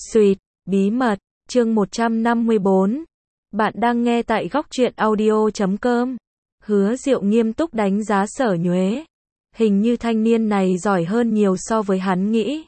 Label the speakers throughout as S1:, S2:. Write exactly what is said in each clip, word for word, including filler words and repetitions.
S1: Sweet, bí mật, chương một trăm năm mươi bốn. Bạn đang nghe tại góc truyện audio chấm com. Hứa Diệu nghiêm túc đánh giá Sở Nhuế. Hình như thanh niên này giỏi hơn nhiều so với hắn nghĩ.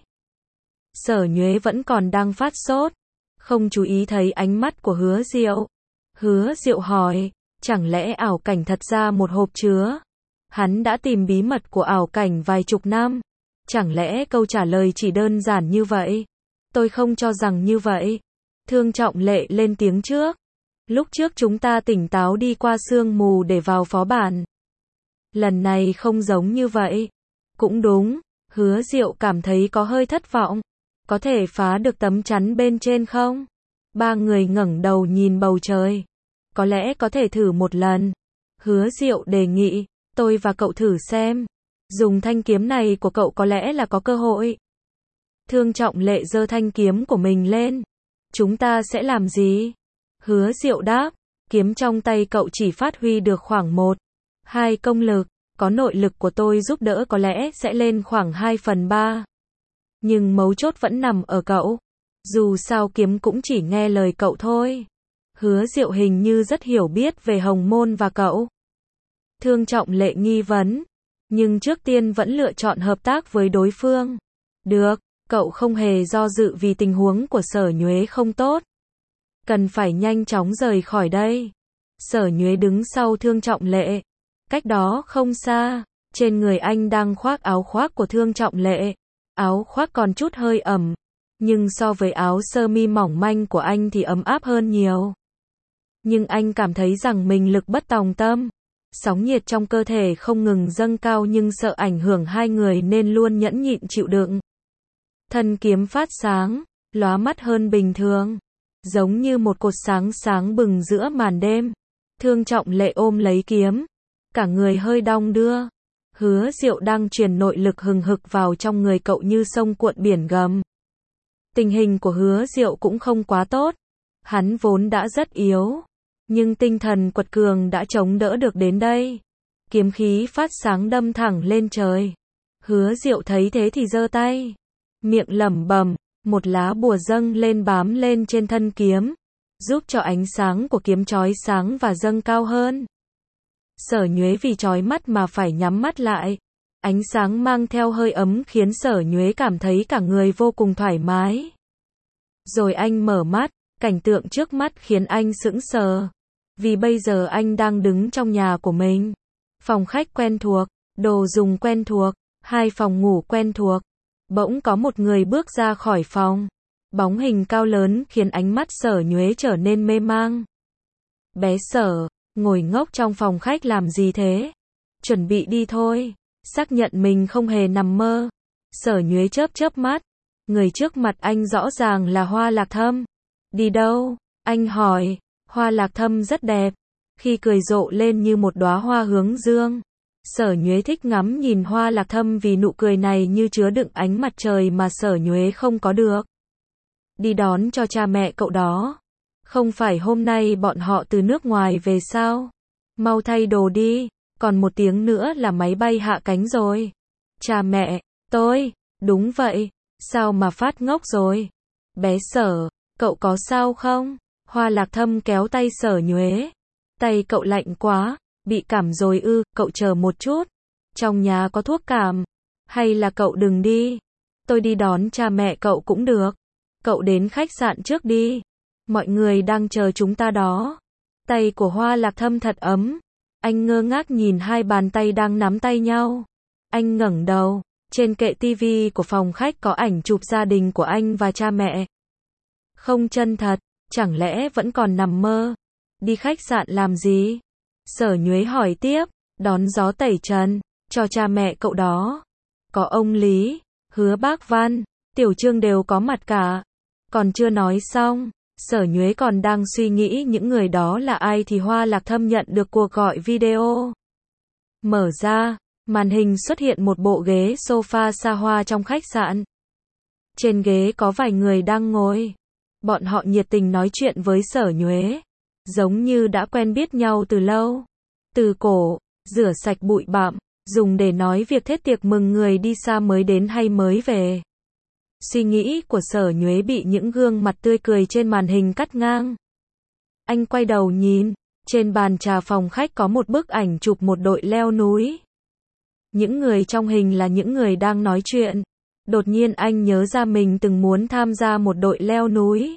S1: Sở Nhuế vẫn còn đang phát sốt, không chú ý thấy ánh mắt của Hứa Diệu. Hứa Diệu hỏi, chẳng lẽ ảo cảnh thật ra một hộp chứa? Hắn đã tìm bí mật của ảo cảnh vài chục năm. Chẳng lẽ câu trả lời chỉ đơn giản như vậy? Tôi không cho rằng như vậy. Thương Trọng Lệ lên tiếng trước. Lúc trước chúng ta tỉnh táo đi qua sương mù để vào phó bản. Lần này không giống như vậy. Cũng đúng, Hứa Diệu cảm thấy có hơi thất vọng. Có thể phá được tấm chắn bên trên không? Ba người ngẩng đầu nhìn bầu trời. Có lẽ có thể thử một lần. Hứa Diệu đề nghị, tôi và cậu thử xem. Dùng thanh kiếm này của cậu có lẽ là có cơ hội. Thương Trọng Lệ giơ thanh kiếm của mình lên. Chúng ta sẽ làm gì? Hứa Diệu đáp, kiếm trong tay cậu chỉ phát huy được khoảng một, hai công lực, có nội lực của tôi giúp đỡ có lẽ sẽ lên khoảng hai phần ba. Nhưng mấu chốt vẫn nằm ở cậu. Dù sao kiếm cũng chỉ nghe lời cậu thôi. Hứa Diệu hình như rất hiểu biết về Hồng Môn và cậu. Thương Trọng Lệ nghi vấn, nhưng trước tiên vẫn lựa chọn hợp tác với đối phương. Được, cậu không hề do dự vì tình huống của Sở Nhuế không tốt. Cần phải nhanh chóng rời khỏi đây. Sở Nhuế đứng sau Thương Trọng Lệ. Cách đó không xa, trên người anh đang khoác áo khoác của Thương Trọng Lệ. Áo khoác còn chút hơi ẩm, nhưng so với áo sơ mi mỏng manh của anh thì ấm áp hơn nhiều. Nhưng anh cảm thấy rằng mình lực bất tòng tâm. Sóng nhiệt trong cơ thể không ngừng dâng cao nhưng sợ ảnh hưởng hai người nên luôn nhẫn nhịn chịu đựng. Thân kiếm phát sáng, lóa mắt hơn bình thường. Giống như một cột sáng sáng bừng giữa màn đêm. Thương Trọng Lệ ôm lấy kiếm. Cả người hơi đong đưa. Hứa Diệu đang truyền nội lực hừng hực vào trong người cậu như sông cuộn biển gầm. Tình hình của Hứa Diệu cũng không quá tốt. Hắn vốn đã rất yếu. Nhưng tinh thần quật cường đã chống đỡ được đến đây. Kiếm khí phát sáng đâm thẳng lên trời. Hứa Diệu thấy thế thì giơ tay. Miệng lẩm bẩm, một lá bùa dâng lên bám lên trên thân kiếm. Giúp cho ánh sáng của kiếm chói sáng và dâng cao hơn. Sở Nhuế vì chói mắt mà phải nhắm mắt lại. Ánh sáng mang theo hơi ấm khiến Sở Nhuế cảm thấy cả người vô cùng thoải mái. Rồi anh mở mắt, cảnh tượng trước mắt khiến anh sững sờ. Vì bây giờ anh đang đứng trong nhà của mình. Phòng khách quen thuộc, đồ dùng quen thuộc, hai phòng ngủ quen thuộc. Bỗng có một người bước ra khỏi phòng. Bóng hình cao lớn khiến ánh mắt Sở Nhuế trở nên mê mang. Bé Sở, ngồi ngốc trong phòng khách làm gì thế? Chuẩn bị đi thôi. Xác nhận mình không hề nằm mơ. Sở Nhuế chớp chớp mắt. Người trước mặt anh rõ ràng là Hoa Lạc Thâm. Đi đâu? Anh hỏi. Hoa Lạc Thâm rất đẹp. Khi cười rộ lên như một đóa hoa hướng dương. Sở Nhuế thích ngắm nhìn Hoa Lạc Thâm vì nụ cười này như chứa đựng ánh mặt trời mà Sở Nhuế không có được. Đi đón cho cha mẹ cậu đó. Không phải hôm nay bọn họ từ nước ngoài về sao? Mau thay đồ đi, còn một tiếng nữa là máy bay hạ cánh rồi. Cha mẹ, tôi, đúng vậy, sao mà phát ngốc rồi? Bé Sở, cậu có sao không? Hoa Lạc Thâm kéo tay Sở Nhuế. Tay cậu lạnh quá, bị cảm rồi ư, cậu chờ một chút. Trong nhà có thuốc cảm. Hay là cậu đừng đi. Tôi đi đón cha mẹ cậu cũng được. Cậu đến khách sạn trước đi. Mọi người đang chờ chúng ta đó. Tay của Hoa Lạc Thâm thật ấm. Anh ngơ ngác nhìn hai bàn tay đang nắm tay nhau. Anh ngẩng đầu. Trên kệ tivi của phòng khách có ảnh chụp gia đình của anh và cha mẹ. Không chân thật. Chẳng lẽ vẫn còn nằm mơ? Đi khách sạn làm gì? Sở Nhuế hỏi tiếp. Đón gió tẩy trần. Cho cha mẹ cậu đó. Có ông Lý, Hứa Bác Văn, Tiểu Trương đều có mặt cả. Còn chưa nói xong. Sở Nhuế còn đang suy nghĩ những người đó là ai thì Hoa Lạc Thâm nhận được cuộc gọi video. Mở ra, màn hình xuất hiện một bộ ghế sofa xa hoa trong khách sạn. Trên ghế có vài người đang ngồi. Bọn họ nhiệt tình nói chuyện với Sở Nhuế. Giống như đã quen biết nhau từ lâu. Từ cổ, rửa sạch bụi bặm, dùng để nói việc thết tiệc mừng người đi xa mới đến hay mới về. Suy nghĩ của Sở Nhuế bị những gương mặt tươi cười trên màn hình cắt ngang. Anh quay đầu nhìn, trên bàn trà phòng khách có một bức ảnh chụp một đội leo núi. Những người trong hình là những người đang nói chuyện. Đột nhiên anh nhớ ra mình từng muốn tham gia một đội leo núi.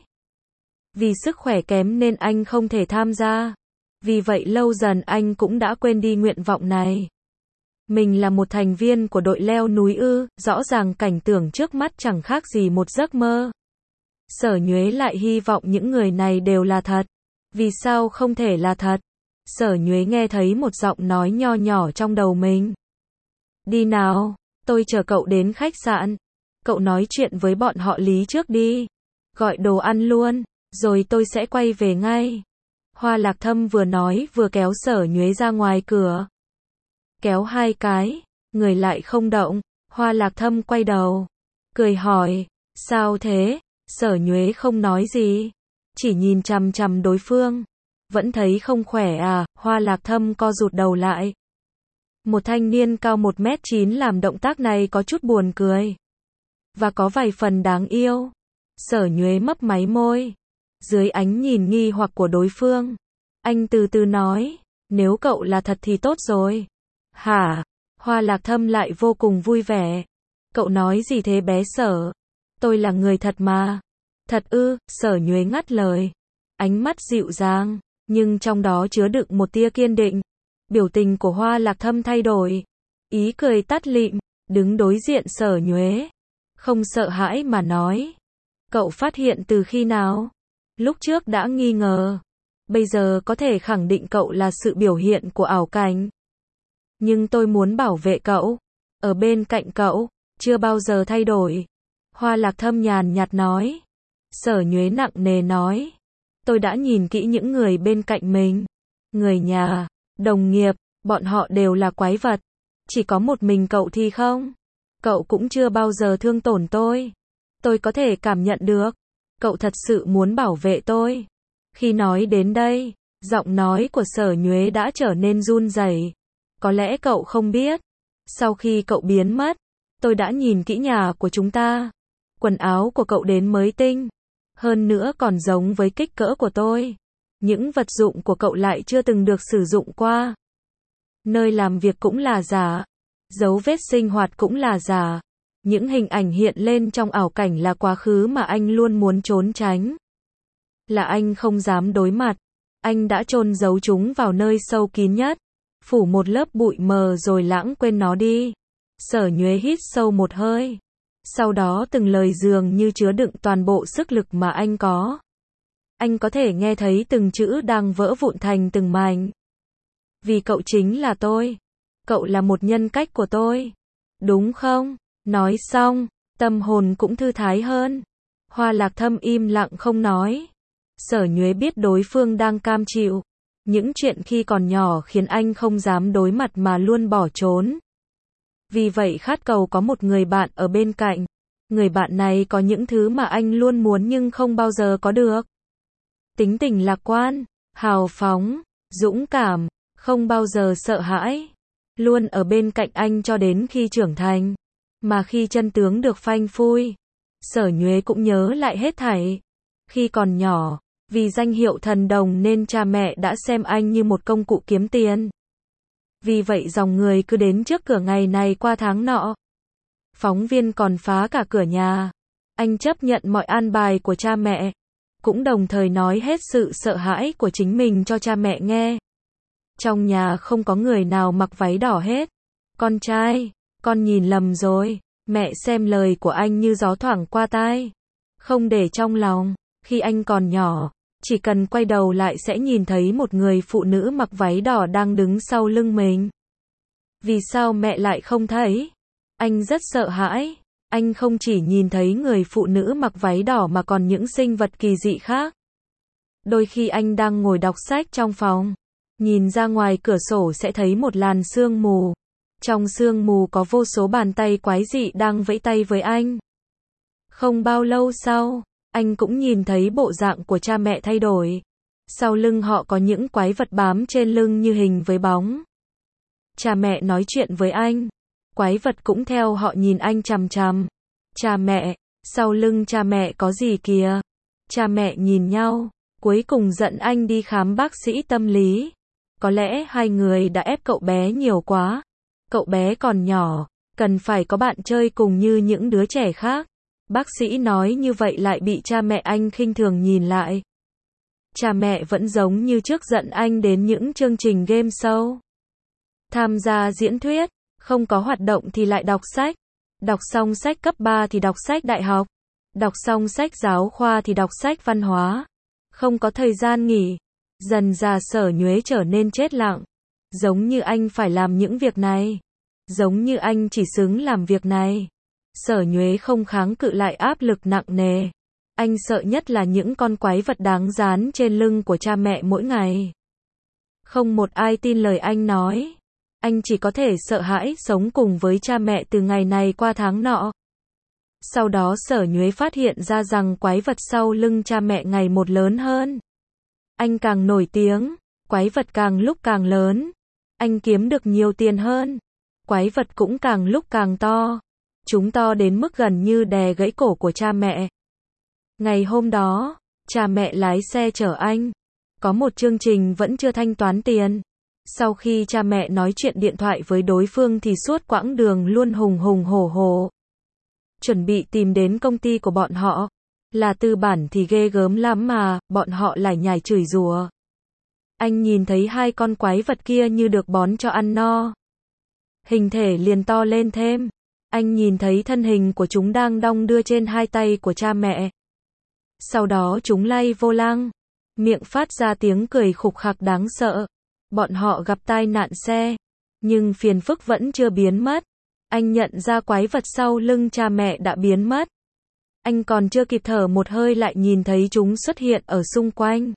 S1: Vì sức khỏe kém nên anh không thể tham gia. Vì vậy lâu dần anh cũng đã quên đi nguyện vọng này. Mình là một thành viên của đội leo núi ư, rõ ràng cảnh tượng trước mắt chẳng khác gì một giấc mơ. Sở Nhuế lại hy vọng những người này đều là thật. Vì sao không thể là thật? Sở Nhuế nghe thấy một giọng nói nho nhỏ trong đầu mình. Đi nào, tôi chờ cậu đến khách sạn. Cậu nói chuyện với bọn họ Lý trước đi. Gọi đồ ăn luôn, rồi tôi sẽ quay về ngay. Hoa Lạc Thâm vừa nói vừa kéo Sở Nhuế ra ngoài cửa. Kéo hai cái, người lại không động. Hoa Lạc Thâm quay đầu, cười hỏi, sao thế? Sở Nhuế không nói gì, chỉ nhìn chằm chằm đối phương. Vẫn thấy không khỏe à? Hoa Lạc Thâm co rụt đầu lại. Một thanh niên cao một mét chín làm động tác này có chút buồn cười. Và có vài phần đáng yêu. Sở Nhuế mấp máy môi. Dưới ánh nhìn nghi hoặc của đối phương, anh từ từ nói, nếu cậu là thật thì tốt rồi. Hả? Hoa Lạc Thâm lại vô cùng vui vẻ. Cậu nói gì thế bé Sở? Tôi là người thật mà. Thật ư? Sở Nhuế ngắt lời. Ánh mắt dịu dàng, nhưng trong đó chứa đựng một tia kiên định. Biểu tình của Hoa Lạc Thâm thay đổi. Ý cười tắt lịm, đứng đối diện Sở Nhuế. Không sợ hãi mà nói. Cậu phát hiện từ khi nào? Lúc trước đã nghi ngờ. Bây giờ có thể khẳng định cậu là sự biểu hiện của ảo cảnh. Nhưng tôi muốn bảo vệ cậu. Ở bên cạnh cậu, chưa bao giờ thay đổi. Hoa Lạc Thâm nhàn nhạt nói. Sở Nhuế nặng nề nói. Tôi đã nhìn kỹ những người bên cạnh mình. Người nhà, đồng nghiệp, bọn họ đều là quái vật. Chỉ có một mình cậu thì không. Cậu cũng chưa bao giờ thương tổn tôi. Tôi có thể cảm nhận được. Cậu thật sự muốn bảo vệ tôi. Khi nói đến đây, giọng nói của Sở Nhuế đã trở nên run rẩy. Có lẽ cậu không biết. Sau khi cậu biến mất, tôi đã nhìn kỹ nhà của chúng ta. Quần áo của cậu đến mới tinh. Hơn nữa còn giống với kích cỡ của tôi. Những vật dụng của cậu lại chưa từng được sử dụng qua. Nơi làm việc cũng là giả. Dấu vết sinh hoạt cũng là giả. Những hình ảnh hiện lên trong ảo cảnh là quá khứ mà anh luôn muốn trốn tránh. Là anh không dám đối mặt. Anh đã chôn giấu chúng vào nơi sâu kín nhất. Phủ một lớp bụi mờ rồi lãng quên nó đi. Sở Nhuế hít sâu một hơi. Sau đó từng lời dường như chứa đựng toàn bộ sức lực mà anh có. Anh có thể nghe thấy từng chữ đang vỡ vụn thành từng mảnh. Vì cậu chính là tôi. Cậu là một nhân cách của tôi. Đúng không? Nói xong, tâm hồn cũng thư thái hơn. Hoa Lạc Thâm im lặng không nói. Sở Nhuế biết đối phương đang cam chịu. Những chuyện khi còn nhỏ khiến anh không dám đối mặt mà luôn bỏ trốn. Vì vậy khát cầu có một người bạn ở bên cạnh. Người bạn này có những thứ mà anh luôn muốn nhưng không bao giờ có được. Tính tình lạc quan, hào phóng, dũng cảm, không bao giờ sợ hãi. Luôn ở bên cạnh anh cho đến khi trưởng thành. Mà khi chân tướng được phanh phui, Sở Nhuế cũng nhớ lại hết thảy. Khi còn nhỏ, vì danh hiệu thần đồng nên cha mẹ đã xem anh như một công cụ kiếm tiền. Vì vậy dòng người cứ đến trước cửa ngày này qua tháng nọ. Phóng viên còn phá cả cửa nhà. Anh chấp nhận mọi an bài của cha mẹ. Cũng đồng thời nói hết sự sợ hãi của chính mình cho cha mẹ nghe. Trong nhà không có người nào mặc váy đỏ hết. Con trai, con nhìn lầm rồi. Mẹ xem lời của anh như gió thoảng qua tai. Không để trong lòng. Khi anh còn nhỏ, chỉ cần quay đầu lại sẽ nhìn thấy một người phụ nữ mặc váy đỏ đang đứng sau lưng mình. Vì sao mẹ lại không thấy? Anh rất sợ hãi. Anh không chỉ nhìn thấy người phụ nữ mặc váy đỏ mà còn những sinh vật kỳ dị khác. Đôi khi anh đang ngồi đọc sách trong phòng, nhìn ra ngoài cửa sổ sẽ thấy một làn sương mù. Trong sương mù có vô số bàn tay quái dị đang vẫy tay với anh. Không bao lâu sau, anh cũng nhìn thấy bộ dạng của cha mẹ thay đổi. Sau lưng họ có những quái vật bám trên lưng như hình với bóng. Cha mẹ nói chuyện với anh. Quái vật cũng theo họ nhìn anh chằm chằm. Cha mẹ, Sau lưng cha mẹ có gì kìa? Cha mẹ nhìn nhau, cuối cùng dẫn anh đi khám bác sĩ tâm lý. Có lẽ hai người đã ép cậu bé nhiều quá. Cậu bé còn nhỏ, cần phải có bạn chơi cùng như những đứa trẻ khác. Bác sĩ nói như vậy lại bị cha mẹ anh khinh thường nhìn lại. Cha mẹ vẫn giống như trước dẫn anh đến những chương trình game show. Tham gia diễn thuyết, không có hoạt động thì lại đọc sách. Đọc xong sách cấp ba thì đọc sách đại học. Đọc xong sách giáo khoa thì đọc sách văn hóa. Không có thời gian nghỉ. Dần dà Sở Nhuế trở nên chết lặng. Giống như anh phải làm những việc này. Giống như anh chỉ xứng làm việc này. Sở Nhuế không kháng cự lại áp lực nặng nề. Anh sợ nhất là những con quái vật đáng dán trên lưng của cha mẹ mỗi ngày. Không một ai tin lời anh nói. Anh chỉ có thể sợ hãi sống cùng với cha mẹ từ ngày này qua tháng nọ. Sau đó Sở Nhuế phát hiện ra rằng quái vật sau lưng cha mẹ ngày một lớn hơn. Anh càng nổi tiếng, quái vật càng lúc càng lớn. Anh kiếm được nhiều tiền hơn. Quái vật cũng càng lúc càng to. Chúng to đến mức gần như đè gãy cổ của cha mẹ. Ngày hôm đó, cha mẹ lái xe chở anh. Có một chương trình vẫn chưa thanh toán tiền. Sau khi cha mẹ nói chuyện điện thoại với đối phương thì suốt quãng đường luôn hùng hùng hổ hổ. Chuẩn bị tìm đến công ty của bọn họ. Là tư bản thì ghê gớm lắm mà, bọn họ lải nhải chửi rủa. Anh nhìn thấy hai con quái vật kia như được bón cho ăn no. Hình thể liền to lên thêm. Anh nhìn thấy thân hình của chúng đang đong đưa trên hai tay của cha mẹ. Sau đó chúng lay vô lăng. Miệng phát ra tiếng cười khục khặc đáng sợ. Bọn họ gặp tai nạn xe. Nhưng phiền phức vẫn chưa biến mất. Anh nhận ra quái vật sau lưng cha mẹ đã biến mất. Anh còn chưa kịp thở một hơi lại nhìn thấy chúng xuất hiện ở xung quanh.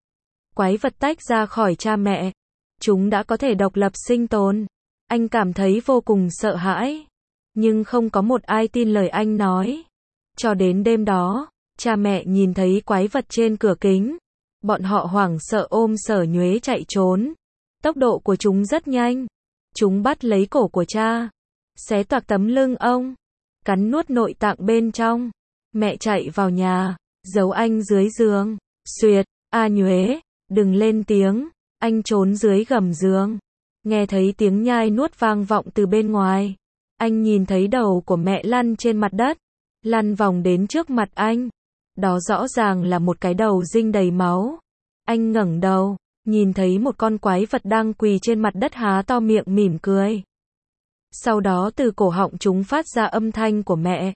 S1: Quái vật tách ra khỏi cha mẹ. Chúng đã có thể độc lập sinh tồn. Anh cảm thấy vô cùng sợ hãi. Nhưng không có một ai tin lời anh nói. Cho đến đêm đó, cha mẹ nhìn thấy quái vật trên cửa kính. Bọn họ hoảng sợ ôm Sở Nhuế chạy trốn. Tốc độ của chúng rất nhanh. Chúng bắt lấy cổ của cha. Xé toạc tấm lưng ông. Cắn nuốt nội tạng bên trong. Mẹ chạy vào nhà. Giấu anh dưới giường. Xuyệt, A Nhuế, đừng lên tiếng. Anh trốn dưới gầm giường. Nghe thấy tiếng nhai nuốt vang vọng từ bên ngoài. Anh nhìn thấy đầu của mẹ lăn trên mặt đất. Lăn vòng đến trước mặt anh. Đó rõ ràng là một cái đầu dinh đầy máu. Anh ngẩng đầu, nhìn thấy một con quái vật đang quỳ trên mặt đất há to miệng mỉm cười. Sau đó từ cổ họng chúng phát ra âm thanh của mẹ.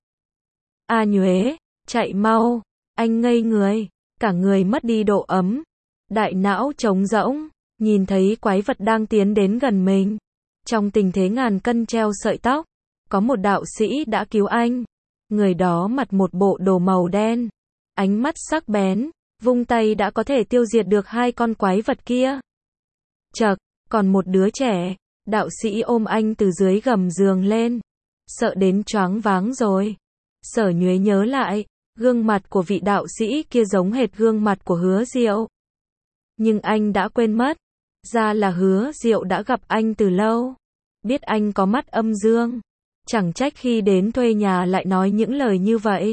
S1: A Nhuế, chạy mau. Anh ngây người, cả người mất đi độ ấm. Đại não trống rỗng, nhìn thấy quái vật đang tiến đến gần mình. Trong tình thế ngàn cân treo sợi tóc, có một đạo sĩ đã cứu anh. Người đó mặc một bộ đồ màu đen. Ánh mắt sắc bén, vung tay đã có thể tiêu diệt được hai con quái vật kia. Chậc, còn một đứa trẻ. Đạo sĩ ôm anh từ dưới gầm giường lên. Sợ đến choáng váng rồi. Sở Nhuế nhớ lại, gương mặt của vị đạo sĩ kia giống hệt gương mặt của Hứa Diệu. Nhưng anh đã quên mất. Ra là Hứa Diệu đã gặp anh từ lâu. Biết anh có mắt âm dương. Chẳng trách khi đến thuê nhà lại nói những lời như vậy.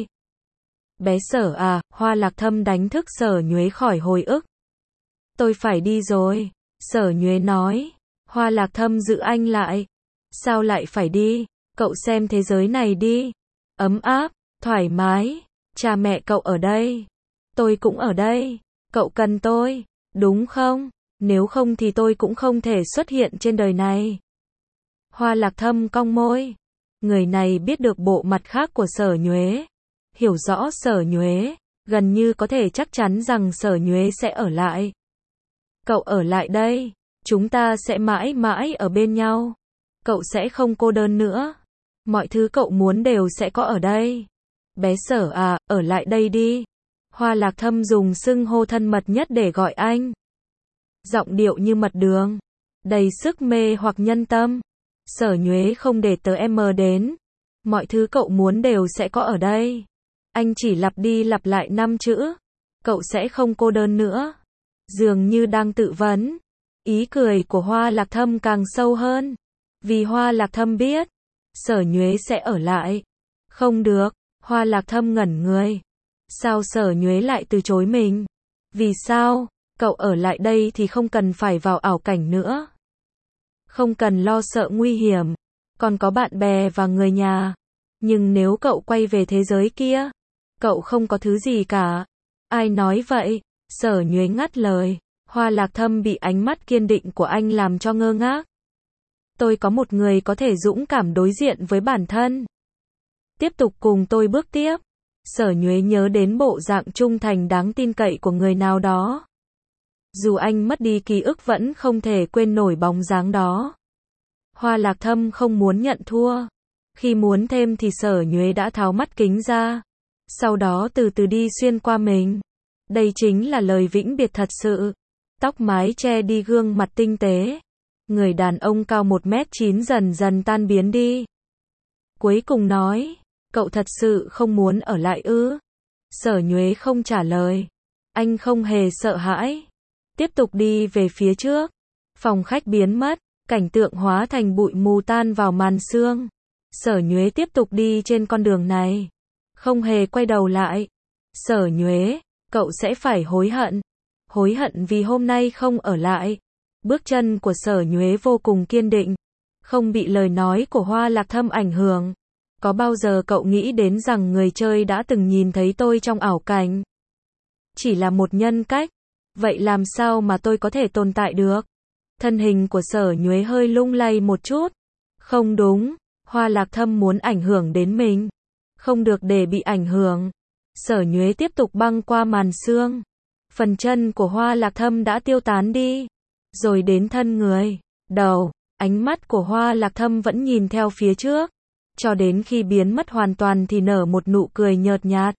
S1: Bé Sở à, Hoa Lạc Thâm đánh thức Sở Nhuế khỏi hồi ức. Tôi phải đi rồi. Sở Nhuế nói. Hoa Lạc Thâm giữ anh lại. Sao lại phải đi? Cậu xem thế giới này đi. Ấm áp, thoải mái. Cha mẹ cậu ở đây. Tôi cũng ở đây. Cậu cần tôi, đúng không? Nếu không thì tôi cũng không thể xuất hiện trên đời này. Hoa Lạc Thâm cong môi. Người này biết được bộ mặt khác của Sở Nhuế. Hiểu rõ Sở Nhuế. Gần như có thể chắc chắn rằng Sở Nhuế sẽ ở lại. Cậu ở lại đây. Chúng ta sẽ mãi mãi ở bên nhau. Cậu sẽ không cô đơn nữa. Mọi thứ cậu muốn đều sẽ có ở đây. Bé Sở à, ở lại đây đi. Hoa Lạc Thâm dùng xưng hô thân mật nhất để gọi anh. Giọng điệu như mật đường. Đầy sức mê hoặc nhân tâm. Sở Nhuế không để tớ em đến. Mọi thứ cậu muốn đều sẽ có ở đây. Anh chỉ lặp đi lặp lại năm chữ. Cậu sẽ không cô đơn nữa. Dường như đang tự vấn. Ý cười của Hoa Lạc Thâm càng sâu hơn. Vì Hoa Lạc Thâm biết. Sở Nhuế sẽ ở lại. Không được. Hoa Lạc Thâm ngẩn người. Sao Sở Nhuế lại từ chối mình? Vì sao? Cậu ở lại đây thì không cần phải vào ảo cảnh nữa. Không cần lo sợ nguy hiểm. Còn có bạn bè và người nhà. Nhưng nếu cậu quay về thế giới kia, cậu không có thứ gì cả. Ai nói vậy? Sở Nhuế ngắt lời. Hoa Lạc Thâm bị ánh mắt kiên định của anh làm cho ngơ ngác. Tôi có một người có thể dũng cảm đối diện với bản thân. Tiếp tục cùng tôi bước tiếp. Sở Nhuế nhớ đến bộ dạng trung thành đáng tin cậy của người nào đó. Dù anh mất đi ký ức vẫn không thể quên nổi bóng dáng đó. Hoa Lạc Thâm không muốn nhận thua. Khi muốn thêm thì Sở Nhuế đã tháo mắt kính ra. Sau đó từ từ đi xuyên qua mình. Đây chính là lời vĩnh biệt thật sự. Tóc mái che đi gương mặt tinh tế. Người đàn ông cao một mét chín dần dần tan biến đi. Cuối cùng nói, cậu thật sự không muốn ở lại ư? Sở Nhuế không trả lời. Anh không hề sợ hãi. Tiếp tục đi về phía trước. Phòng khách biến mất, cảnh tượng hóa thành bụi mù tan vào màn sương. Sở Nhuế tiếp tục đi trên con đường này. Không hề quay đầu lại. Sở Nhuế, cậu sẽ phải hối hận. Hối hận vì hôm nay không ở lại. Bước chân của Sở Nhuế vô cùng kiên định. Không bị lời nói của Hoa Lạc Thâm ảnh hưởng. Có bao giờ cậu nghĩ đến rằng người chơi đã từng nhìn thấy tôi trong ảo cảnh? Chỉ là một nhân cách. Vậy làm sao mà tôi có thể tồn tại được? Thân hình của Sở Nhuế hơi lung lay một chút. Không đúng, Hoa Lạc Thâm muốn ảnh hưởng đến mình. Không được để bị ảnh hưởng. Sở Nhuế tiếp tục băng qua màn sương. Phần chân của Hoa Lạc Thâm đã tiêu tán đi. Rồi đến thân người, đầu, ánh mắt của Hoa Lạc Thâm vẫn nhìn theo phía trước. Cho đến khi biến mất hoàn toàn thì nở một nụ cười nhợt nhạt.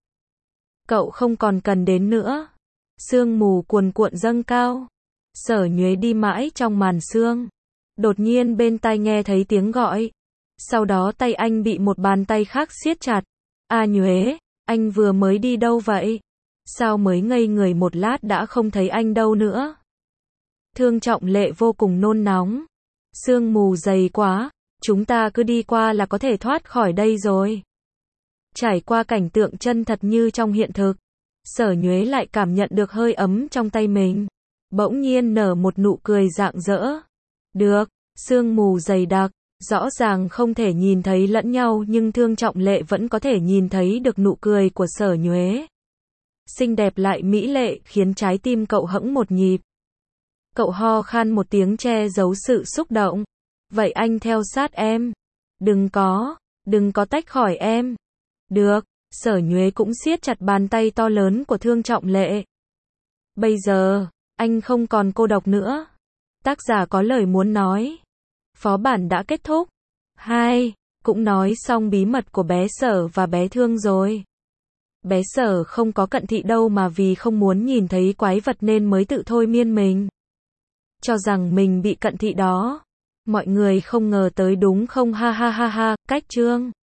S1: Cậu không còn cần đến nữa. Sương mù cuồn cuộn dâng cao. Sở Nhuế đi mãi trong màn sương. Đột nhiên bên tai nghe thấy tiếng gọi. Sau đó tay anh bị một bàn tay khác siết chặt. A Nhuế, anh vừa mới đi đâu vậy? Sao mới ngây người một lát đã không thấy anh đâu nữa? Thương Trọng Lệ vô cùng nôn nóng. Sương mù dày quá, chúng ta cứ đi qua là có thể thoát khỏi đây rồi. Trải qua cảnh tượng chân thật như trong hiện thực, Sở Nhuế lại cảm nhận được hơi ấm trong tay mình. Bỗng nhiên nở một nụ cười rạng rỡ. Được, sương mù dày đặc, rõ ràng không thể nhìn thấy lẫn nhau nhưng Thương Trọng Lệ vẫn có thể nhìn thấy được nụ cười của Sở Nhuế. Xinh đẹp lại mỹ lệ khiến trái tim cậu hững một nhịp. Cậu ho khan một tiếng che giấu sự xúc động. Vậy anh theo sát em. Đừng có, đừng có tách khỏi em. Được, Sở Nhuế cũng siết chặt bàn tay to lớn của Thương Trọng Lệ. Bây giờ, anh không còn cô độc nữa. Tác giả có lời muốn nói. Phó bản đã kết thúc. Hai, cũng nói xong bí mật của bé Sở và bé Thương rồi. Bé Sở không có cận thị đâu mà vì không muốn nhìn thấy quái vật nên mới tự thôi miên mình. Cho rằng mình bị cận thị đó. Mọi người không ngờ tới đúng không ha ha ha ha, cách chương.